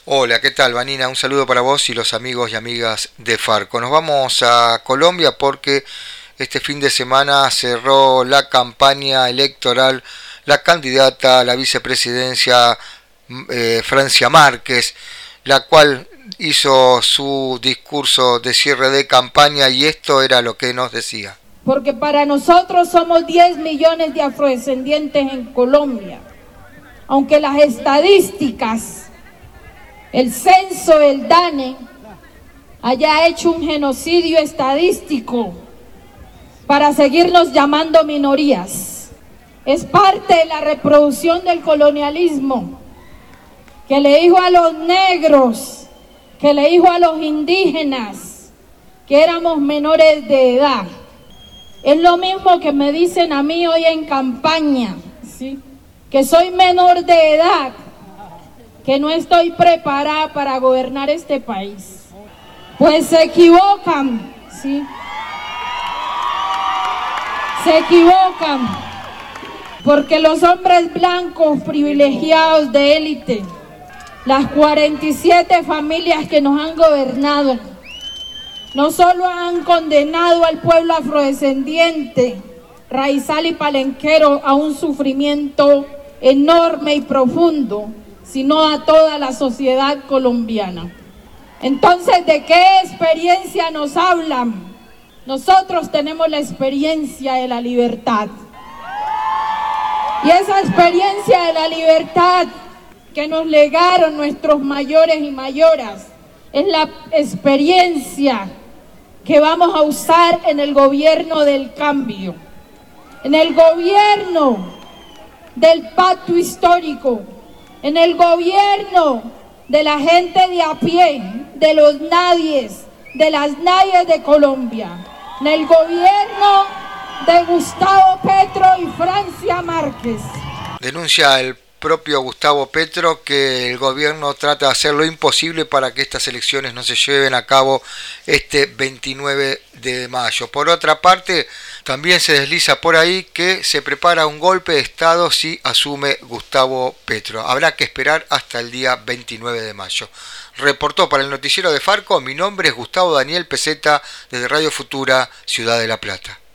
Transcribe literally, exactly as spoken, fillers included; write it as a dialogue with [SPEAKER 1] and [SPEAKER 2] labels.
[SPEAKER 1] Hola, ¿qué tal, Vanina? Un saludo para vos y los amigos y amigas de Farco. Nos vamos a Colombia porque este fin de semana cerró la campaña electoral la candidata a la vicepresidencia eh, Francia Márquez, la cual hizo su discurso de cierre de campaña y esto era lo que nos decía.
[SPEAKER 2] Porque para nosotros somos diez millones de afrodescendientes en Colombia, aunque las estadísticas, el censo, el DANE, haya hecho un genocidio estadístico para seguirnos llamando minorías. Es parte de la reproducción del colonialismo, que le dijo a los negros, que le dijo a los indígenas, que éramos menores de edad. Es lo mismo que me dicen a mí hoy en campaña, ¿sí? Que soy menor de edad, que no estoy preparada para gobernar este país. Pues se equivocan, ¿sí? Se equivocan, porque los hombres blancos privilegiados de élite, las cuarenta y siete familias que nos han gobernado, no solo han condenado al pueblo afrodescendiente, raizal y palenquero a un sufrimiento enorme y profundo, sino a toda la sociedad colombiana. Entonces, ¿de qué experiencia nos hablan? Nosotros tenemos la experiencia de la libertad. Y esa experiencia de la libertad que nos legaron nuestros mayores y mayoras es la experiencia que vamos a usar en el gobierno del cambio, en el gobierno del pacto histórico, en el gobierno de la gente de a pie, de los nadies, de las nadies de Colombia, en el gobierno de Gustavo Petro y Francia Márquez.
[SPEAKER 1] Denuncia el propio Gustavo Petro que el gobierno trata de hacer lo imposible para que estas elecciones no se lleven a cabo este veintinueve de mayo. Por otra parte, también se desliza por ahí que se prepara un golpe de Estado si asume Gustavo Petro. Habrá que esperar hasta el día veintinueve de mayo. Reportó para el noticiero de Farco, mi nombre es Gustavo Daniel Peseta desde Radio Futura, Ciudad de La Plata.